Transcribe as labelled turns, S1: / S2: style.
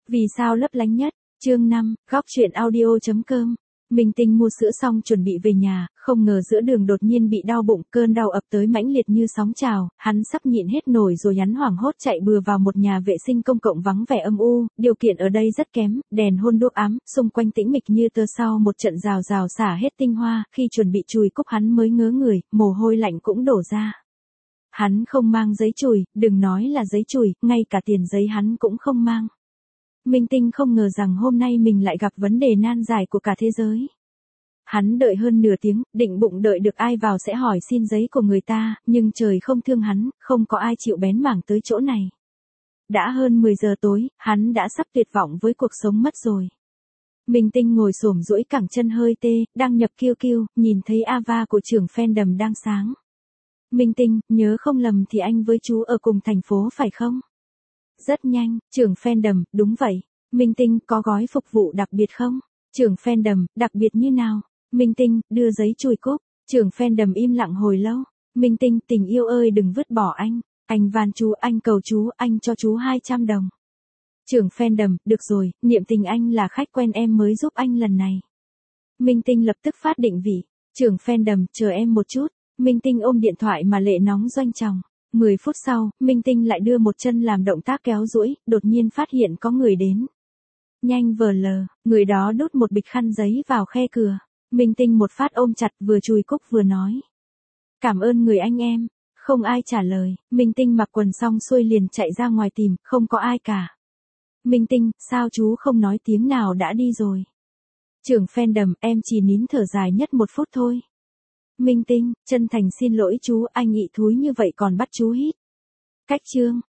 S1: Vì sao lấp lánh nhất? Chương 5, góc chuyện audio.com. Minh Tinh mua sữa xong chuẩn bị về nhà, không ngờ giữa đường đột nhiên bị đau bụng, cơn đau ập tới mãnh liệt như sóng trào, hắn sắp nhịn hết nổi rồi hắn hoảng hốt chạy bừa vào một nhà vệ sinh công cộng vắng vẻ âm u, điều kiện ở đây rất kém, đèn hôn đuốc ám, xung quanh tĩnh mịch như tơ, sau một trận rào rào xả hết tinh hoa, khi chuẩn bị chùi cúc hắn mới ngớ người, mồ hôi lạnh cũng đổ ra. Hắn không mang giấy chùi, đừng nói là giấy chùi, ngay cả tiền giấy hắn cũng không mang. Minh Tinh không ngờ rằng hôm nay mình lại gặp vấn đề nan giải của cả thế giới. Hắn đợi hơn nửa tiếng, định bụng đợi được ai vào sẽ hỏi xin giấy của người ta, nhưng trời không thương hắn, không có ai chịu bén mảng tới chỗ này. Đã hơn 10 giờ tối, hắn đã sắp tuyệt vọng với cuộc sống mất rồi. Minh Tinh ngồi xổm duỗi cẳng chân hơi tê, đang nhập QQ, nhìn thấy Ava của trưởng fandom đang sáng. Minh Tinh, nhớ không lầm thì anh với chú ở cùng thành phố phải không? Rất nhanh, trưởng fandom, đúng vậy. Minh Tinh, có gói phục vụ đặc biệt không? Trưởng fandom, đặc biệt như nào? Minh Tinh, đưa giấy chùi cúc. Trưởng fandom im lặng hồi lâu. Minh Tinh, tình yêu ơi đừng vứt bỏ anh. Anh van chú, anh cầu chú, anh cho chú 200 đồng. Trưởng fandom, được rồi, niệm tình anh là khách quen em mới giúp anh lần này. Minh Tinh lập tức phát định vị. Trưởng fandom, chờ em một chút. Minh Tinh ôm điện thoại mà lệ nóng doanh tròng. 10 phút sau, Minh Tinh lại đưa một chân làm động tác kéo duỗi, đột nhiên phát hiện có người đến. Nhanh vờ lờ, người đó đút một bịch khăn giấy vào khe cửa. Minh Tinh một phát ôm chặt vừa chùi cúc vừa nói. Cảm ơn người anh em. Không ai trả lời, Minh Tinh mặc quần xong xuôi liền chạy ra ngoài tìm, không có ai cả. Minh Tinh, sao chú không nói tiếng nào đã đi rồi? Trưởng fandom, em chỉ nín thở dài nhất 1 phút thôi. Minh Tinh, chân thành xin lỗi chú, anh ị thúi như vậy còn bắt chú hít. Cách chương.